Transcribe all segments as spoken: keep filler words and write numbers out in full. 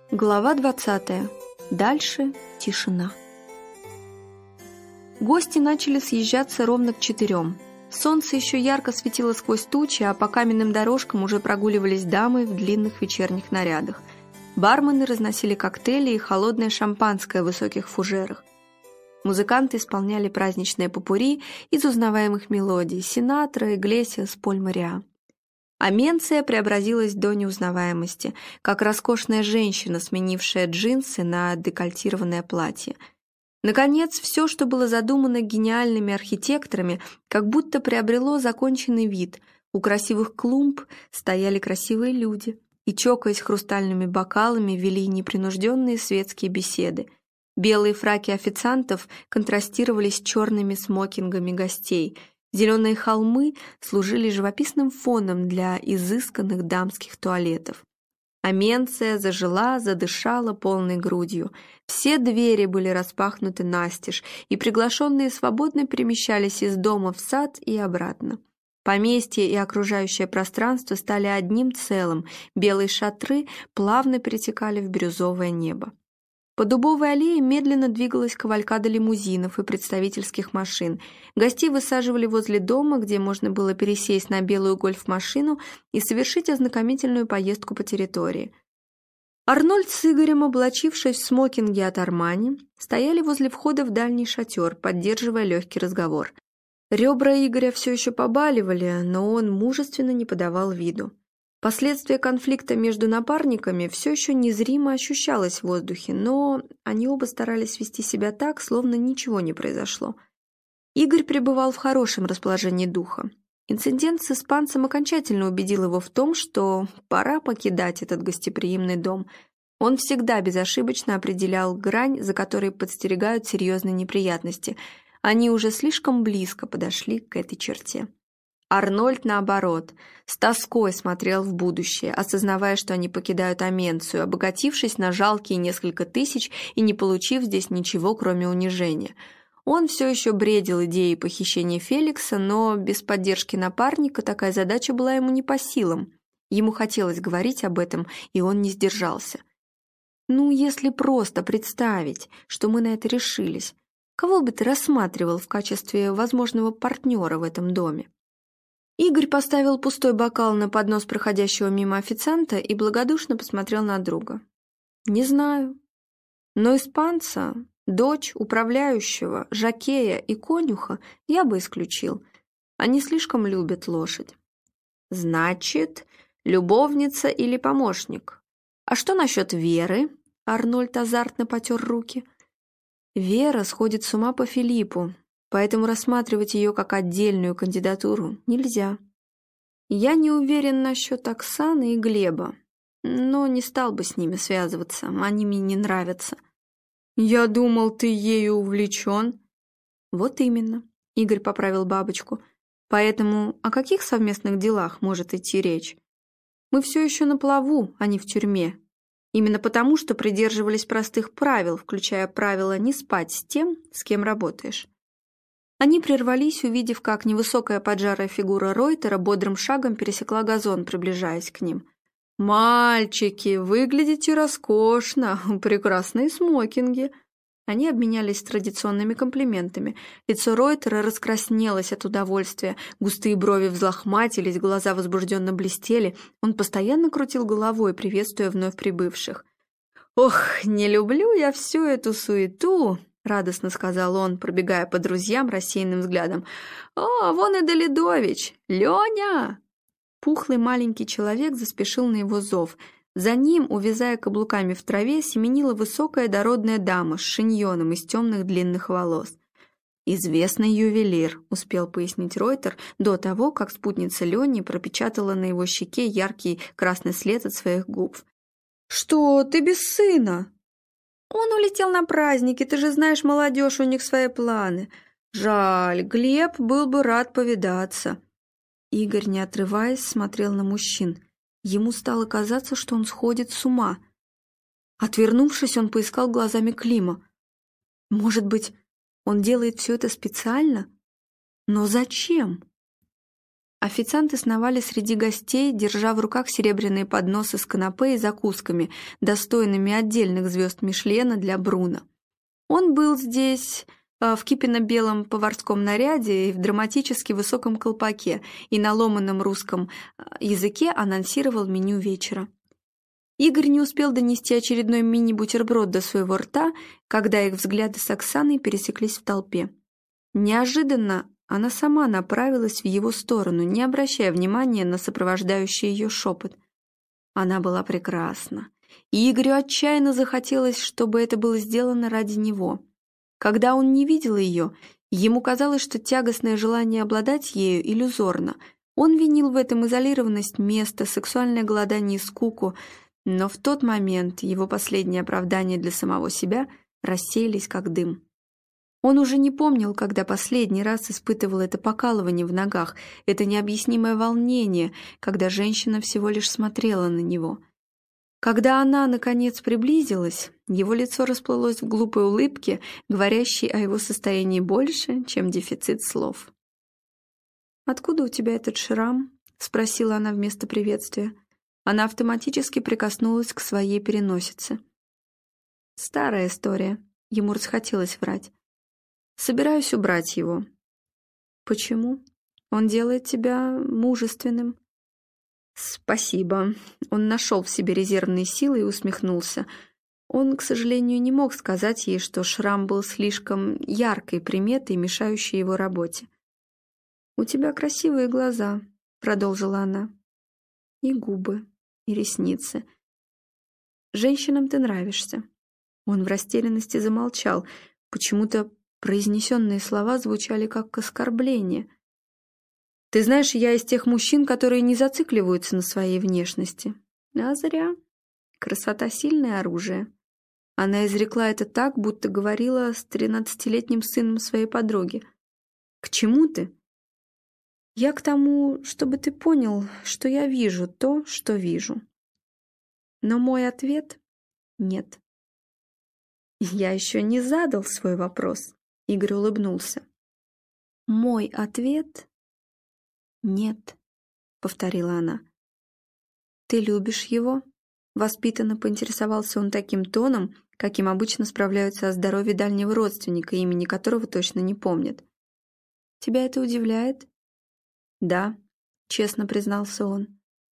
Глава двадцатая. Дальше тишина. Гости начали съезжаться ровно к четырем. Солнце еще ярко светило сквозь тучи, а по каменным дорожкам уже прогуливались дамы в длинных вечерних нарядах. Бармены разносили коктейли и холодное шампанское в высоких фужерах. Музыканты исполняли праздничные попурри из узнаваемых мелодий Синатра, Иглесиас, Поль Мариа. А Менция преобразилась до неузнаваемости, как роскошная женщина, сменившая джинсы на декольтированное платье. Наконец, все, что было задумано гениальными архитекторами, как будто приобрело законченный вид. У красивых клумб стояли красивые люди и, чокаясь хрустальными бокалами, вели непринужденные светские беседы. Белые фраки официантов контрастировали с черными смокингами гостей. Зеленые холмы служили живописным фоном для изысканных дамских туалетов. А Менция зажила, задышала полной грудью. Все двери были распахнуты настежь, и приглашенные свободно перемещались из дома в сад и обратно. Поместье и окружающее пространство стали одним целым, белые шатры плавно перетекали в бирюзовое небо. По Дубовой аллее медленно двигалась кавалькада лимузинов и представительских машин. Гостей высаживали возле дома, где можно было пересесть на белую гольф-машину и совершить ознакомительную поездку по территории. Арнольд с Игорем, облачившись в смокинги от Армани, стояли возле входа в дальний шатер, поддерживая легкий разговор. Ребра Игоря все еще побаливали, но он мужественно не подавал виду. Последствия конфликта между напарниками все еще незримо ощущалось в воздухе, но они оба старались вести себя так, словно ничего не произошло. Игорь пребывал в хорошем расположении духа. Инцидент с испанцем окончательно убедил его в том, что пора покидать этот гостеприимный дом. Он всегда безошибочно определял грань, за которой подстерегают серьезные неприятности. Они уже слишком близко подошли к этой черте. Арнольд, наоборот, с тоской смотрел в будущее, осознавая, что они покидают Аменцию, обогатившись на жалкие несколько тысяч и не получив здесь ничего, кроме унижения. Он все еще бредил идеей похищения Феликса, но без поддержки напарника такая задача была ему не по силам. Ему хотелось говорить об этом, и он не сдержался. «Ну, если просто представить, что мы на это решились, кого бы ты рассматривал в качестве возможного партнера в этом доме?» Игорь поставил пустой бокал на поднос проходящего мимо официанта и благодушно посмотрел на друга. «Не знаю. Но испанца, дочь управляющего, жокея и конюха я бы исключил. Они слишком любят лошадь». «Значит, любовница или помощник? А что насчет Веры?» Арнольд азартно потер руки. «Вера сходит с ума по Филиппу. Поэтому рассматривать ее как отдельную кандидатуру нельзя. Я не уверен насчет Оксаны и Глеба, но не стал бы с ними связываться, они мне не нравятся». «Я думал, ты ею увлечен». «Вот именно», — Игорь поправил бабочку. «Поэтому о каких совместных делах может идти речь? Мы все еще на плаву, а не в тюрьме. Именно потому, что придерживались простых правил, включая правило не спать с тем, с кем работаешь». Они прервались, увидев, как невысокая поджарая фигура Ройтера бодрым шагом пересекла газон, приближаясь к ним. «Мальчики, выглядите роскошно! Прекрасные смокинги!» Они обменялись традиционными комплиментами. Лицо Ройтера раскраснелось от удовольствия, густые брови взлохматились, глаза возбужденно блестели. Он постоянно крутил головой, приветствуя вновь прибывших. «Ох, не люблю я всю эту суету!» — радостно сказал он, пробегая по друзьям рассеянным взглядом. «О, вон и Долидович! Леня!» Пухлый маленький человек заспешил на его зов. За ним, увязая каблуками в траве, семенила высокая дородная дама с шиньоном из темных длинных волос. «Известный ювелир», — успел пояснить Ройтер до того, как спутница Лени пропечатала на его щеке яркий красный след от своих губ. «Что, ты без сына?» «Он улетел на праздники, ты же знаешь, молодежь, у них свои планы. Жаль, Глеб был бы рад повидаться». Игорь, не отрываясь, смотрел на мужчин. Ему стало казаться, что он сходит с ума. Отвернувшись, он поискал глазами Клима. Может быть, он делает все это специально? Но зачем? Официанты сновали среди гостей, держа в руках серебряные подносы с канапе и закусками, достойными отдельных звезд Мишлена для Бруно. Он был здесь э, в кипенно-белом поварском наряде и в драматически высоком колпаке, и на ломаном русском языке анонсировал меню вечера. Игорь не успел донести очередной мини-бутерброд до своего рта, когда их взгляды с Оксаной пересеклись в толпе. Неожиданно она сама направилась в его сторону, не обращая внимания на сопровождающий ее шепот. Она была прекрасна, и Игорю отчаянно захотелось, чтобы это было сделано ради него. Когда он не видел ее, ему казалось, что тягостное желание обладать ею иллюзорно. Он винил в этом изолированность места, сексуальное голодание и скуку, но в тот момент его последние оправдания для самого себя рассеялись как дым. Он уже не помнил, когда последний раз испытывал это покалывание в ногах, это необъяснимое волнение, когда женщина всего лишь смотрела на него. Когда она, наконец, приблизилась, его лицо расплылось в глупой улыбке, говорящей о его состоянии больше, чем дефицит слов. «Откуда у тебя этот шрам?» — спросила она вместо приветствия. Она автоматически прикоснулась к своей переносице. «Старая история», — ему расхотелось врать. «Собираюсь убрать его». «Почему? Он делает тебя мужественным». «Спасибо». Он нашел в себе резервные силы и усмехнулся. Он, к сожалению, не мог сказать ей, что шрам был слишком яркой приметой, мешающей его работе. «У тебя красивые глаза», — продолжила она. «И губы, и ресницы. Женщинам ты нравишься». Он в растерянности замолчал. Почему-то произнесенные слова звучали как оскорбление. «Ты знаешь, я из тех мужчин, которые не зацикливаются на своей внешности». «А зря. Красота — сильное оружие». Она изрекла это так, будто говорила с тринадцатилетним сыном своей подруги. «К чему ты?» «Я к тому, чтобы ты понял, что я вижу то, что вижу». Но мой ответ — нет. «Я еще не задал свой вопрос», — Игорь улыбнулся. «Мой ответ — нет», — повторила она. «Ты любишь его?» — воспитанно поинтересовался он таким тоном, каким обычно справляются о здоровье дальнего родственника, имени которого точно не помнят. «Тебя это удивляет?» «Да», — честно признался он.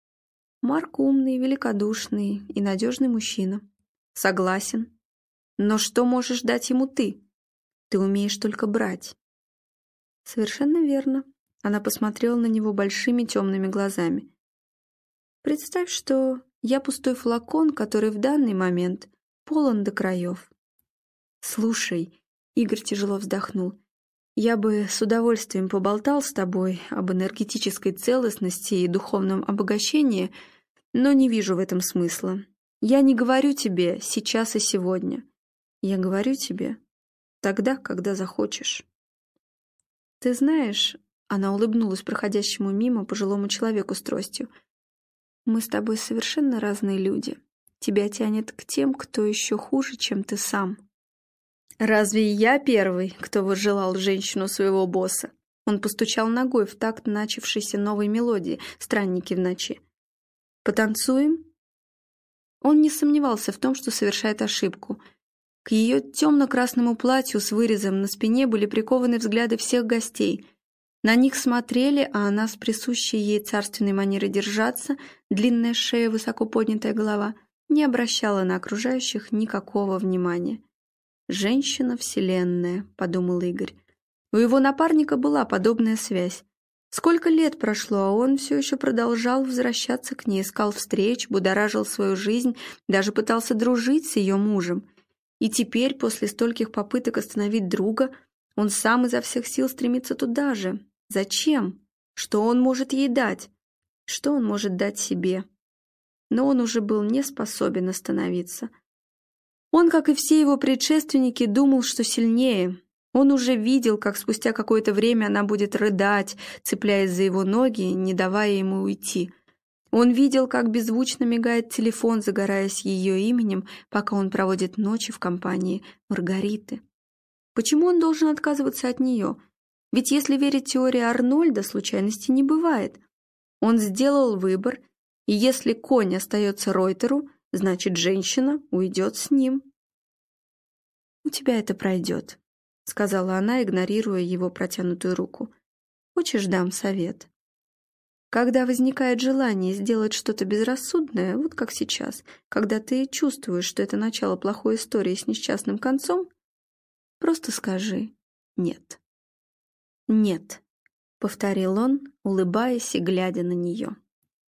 «Марк умный, великодушный и надежный мужчина». «Согласен. Но что можешь дать ему ты? Ты умеешь только брать». «Совершенно верно». Она посмотрела на него большими темными глазами. «Представь, что я пустой флакон, который в данный момент полон до краев». «Слушай», — Игорь тяжело вздохнул, «я бы с удовольствием поболтал с тобой об энергетической целостности и духовном обогащении, но не вижу в этом смысла. Я не говорю тебе сейчас и сегодня. Я говорю тебе тогда, когда захочешь». «Ты знаешь...» — она улыбнулась проходящему мимо пожилому человеку с тростью. «Мы с тобой совершенно разные люди. Тебя тянет к тем, кто еще хуже, чем ты сам». «Разве я первый, кто возжелал женщину своего босса?» Он постучал ногой в такт начавшейся новой мелодии «Странники в ночи». «Потанцуем?» Он не сомневался в том, что совершает ошибку. К ее темно-красному платью с вырезом на спине были прикованы взгляды всех гостей. На них смотрели, а она с присущей ей царственной манерой держаться, длинная шея, высоко поднятая голова, не обращала на окружающих никакого внимания. «Женщина вселенная», — подумал Игорь. У его напарника была подобная связь. Сколько лет прошло, а он все еще продолжал возвращаться к ней, искал встреч, будоражил свою жизнь, даже пытался дружить с ее мужем. И теперь, после стольких попыток остановить друга, он сам изо всех сил стремится туда же. Зачем? Что он может ей дать? Что он может дать себе? Но он уже был не способен остановиться. Он, как и все его предшественники, думал, что сильнее. Он уже видел, как спустя какое-то время она будет рыдать, цепляясь за его ноги, не давая ему уйти. Он видел, как беззвучно мигает телефон, загораясь ее именем, пока он проводит ночи в компании Маргариты. Почему он должен отказываться от нее? Ведь если верить теории Арнольда, случайностей не бывает. Он сделал выбор, и если конь остается Ройтеру, значит, женщина уйдет с ним. «У тебя это пройдет», — сказала она, игнорируя его протянутую руку. «Хочешь, дам совет? Когда возникает желание сделать что-то безрассудное, вот как сейчас, когда ты чувствуешь, что это начало плохой истории с несчастным концом, просто скажи «нет». «Нет», — повторил он, улыбаясь и глядя на нее.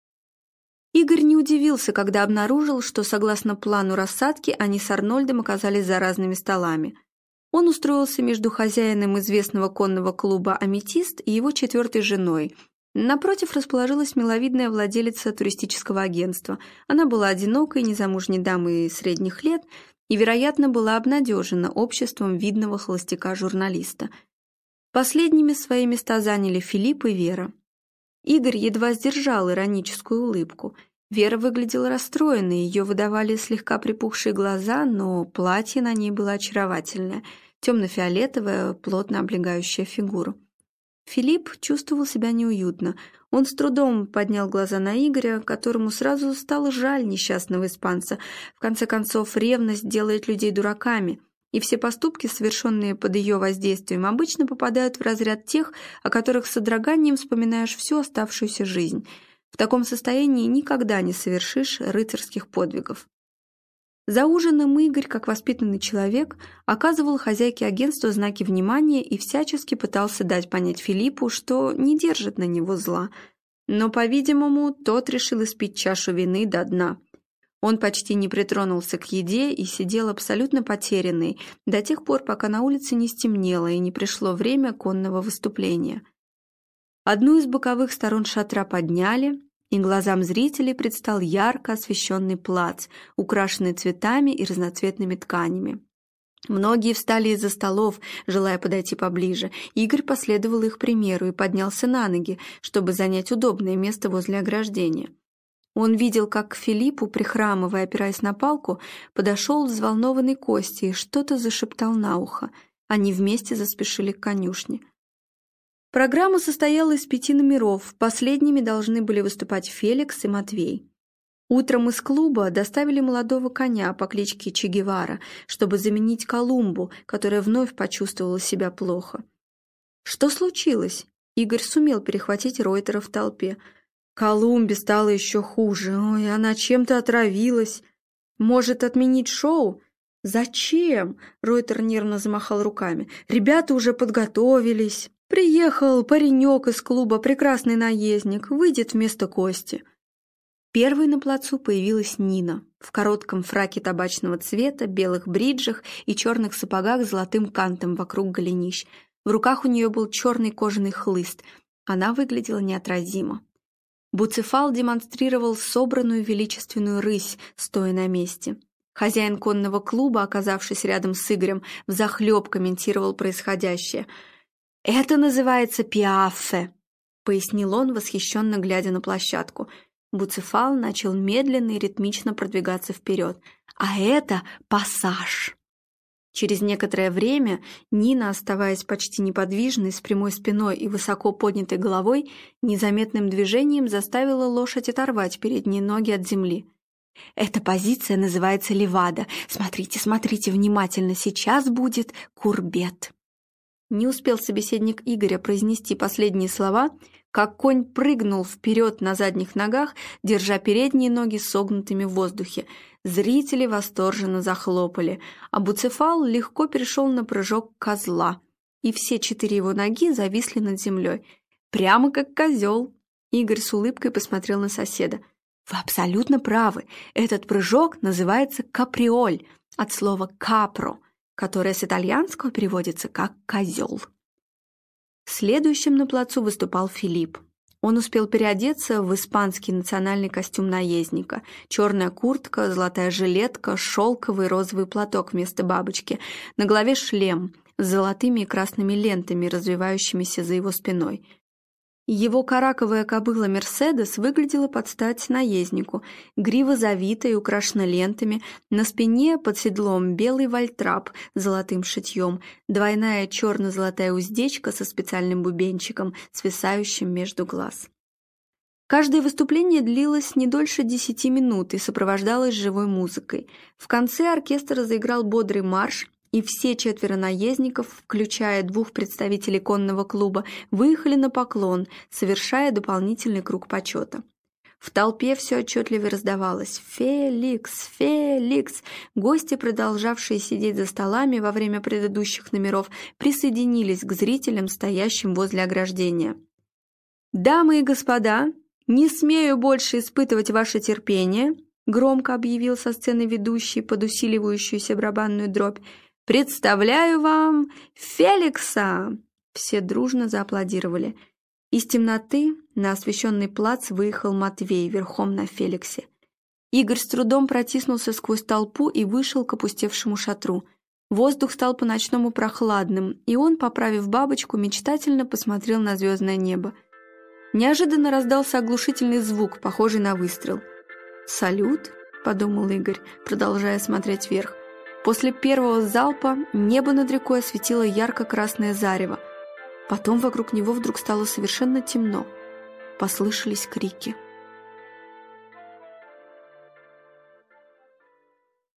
Игорь не удивился, когда обнаружил, что, согласно плану рассадки, они с Арнольдом оказались за разными столами. Он устроился между хозяином известного конного клуба «Аметист» и его четвертой женой. Напротив расположилась миловидная владелица туристического агентства. Она была одинокой, незамужней дамой средних лет и, вероятно, была обнадежена обществом видного холостяка-журналиста. Последними свои места заняли Филипп и Вера. Игорь едва сдержал ироническую улыбку. Вера выглядела расстроенной, ее выдавали слегка припухшие глаза, но платье на ней было очаровательное, темно-фиолетовое, плотно облегающее фигуру. Филипп чувствовал себя неуютно. Он с трудом поднял глаза на Игоря, которому сразу стало жаль несчастного испанца. В конце концов, ревность делает людей дураками, и все поступки, совершенные под ее воздействием, обычно попадают в разряд тех, о которых с содроганием вспоминаешь всю оставшуюся жизнь. В таком состоянии никогда не совершишь рыцарских подвигов. За ужином Игорь, как воспитанный человек, оказывал хозяйке агентства знаки внимания и всячески пытался дать понять Филиппу, что не держит на него зла. Но, по-видимому, тот решил испить чашу вины до дна. Он почти не притронулся к еде и сидел абсолютно потерянный до тех пор, пока на улице не стемнело и не пришло время конного выступления. Одну из боковых сторон шатра подняли, и глазам зрителей предстал ярко освещенный плац, украшенный цветами и разноцветными тканями. Многие встали из-за столов, желая подойти поближе. Игорь последовал их примеру и поднялся на ноги, чтобы занять удобное место возле ограждения. Он видел, как к Филиппу, прихрамывая, опираясь на палку, подошел взволнованный Костя и что-то зашептал на ухо. Они вместе заспешили к конюшне. Программа состояла из пяти номеров, последними должны были выступать Феликс и Матвей. Утром из клуба доставили молодого коня по кличке Че Гевара, чтобы заменить Колумбу, которая вновь почувствовала себя плохо. Что случилось? Игорь сумел перехватить Ройтера в толпе. Колумбе стало еще хуже. Ой, она чем-то отравилась. Может, отменить шоу? Зачем? Ройтер нервно замахал руками. Ребята уже подготовились. Приехал паренек из клуба, прекрасный наездник, выйдет вместо Кости. Первой на плацу появилась Нина в коротком фраке табачного цвета, белых бриджах и черных сапогах с золотым кантом вокруг голенищ. В руках у нее был черный кожаный хлыст. Она выглядела неотразимо. Буцефал демонстрировал собранную величественную рысь, стоя на месте. Хозяин конного клуба, оказавшись рядом с Игорем, взахлеб комментировал происходящее. «Это называется пиаффе», — пояснил он, восхищенно глядя на площадку. Буцефал начал медленно и ритмично продвигаться вперед. «А это пассаж». Через некоторое время Нина, оставаясь почти неподвижной, с прямой спиной и высоко поднятой головой, незаметным движением заставила лошадь оторвать передние ноги от земли. «Эта позиция называется левада. Смотрите, смотрите внимательно, сейчас будет курбет». Не успел собеседник Игоря произнести последние слова, как конь прыгнул вперед на задних ногах, держа передние ноги согнутыми в воздухе. Зрители восторженно захлопали, а Буцефал легко перешел на прыжок козла, и все четыре его ноги зависли над землей. Прямо как козел. Игорь с улыбкой посмотрел на соседа. «Вы абсолютно правы. Этот прыжок называется каприоль, от слова «капро», которое с итальянского переводится как «козел». Следующим на плацу выступал Филипп. Он успел переодеться в испанский национальный костюм наездника. Черная куртка, золотая жилетка, шелковый розовый платок вместо бабочки. На голове шлем с золотыми и красными лентами, развивающимися за его спиной. Его караковая кобыла «Мерседес» выглядела под стать наезднику. Грива завита и украшена лентами, на спине под седлом белый вальтрап с золотым шитьем, двойная черно-золотая уздечка со специальным бубенчиком, свисающим между глаз. Каждое выступление длилось не дольше десяти минут и сопровождалось живой музыкой. В конце оркестр заиграл бодрый марш, и все четверо наездников, включая двух представителей конного клуба, выехали на поклон, совершая дополнительный круг почета. В толпе все отчетливо раздавалось «Феликс! Феликс!». Гости, продолжавшие сидеть за столами во время предыдущих номеров, присоединились к зрителям, стоящим возле ограждения. «Дамы и господа, не смею больше испытывать ваше терпение», громко объявил со сцены ведущий под усиливающуюся барабанную дробь. «Представляю вам Феликса!» Все дружно зааплодировали. Из темноты на освещенный плац выехал Матвей верхом на Феликсе. Игорь с трудом протиснулся сквозь толпу и вышел к опустевшему шатру. Воздух стал по-ночному прохладным, и он, поправив бабочку, мечтательно посмотрел на звездное небо. Неожиданно раздался оглушительный звук, похожий на выстрел. «Салют?» — подумал Игорь, продолжая смотреть вверх. После первого залпа небо над рекой осветило ярко-красное зарево. Потом вокруг него вдруг стало совершенно темно. Послышались крики.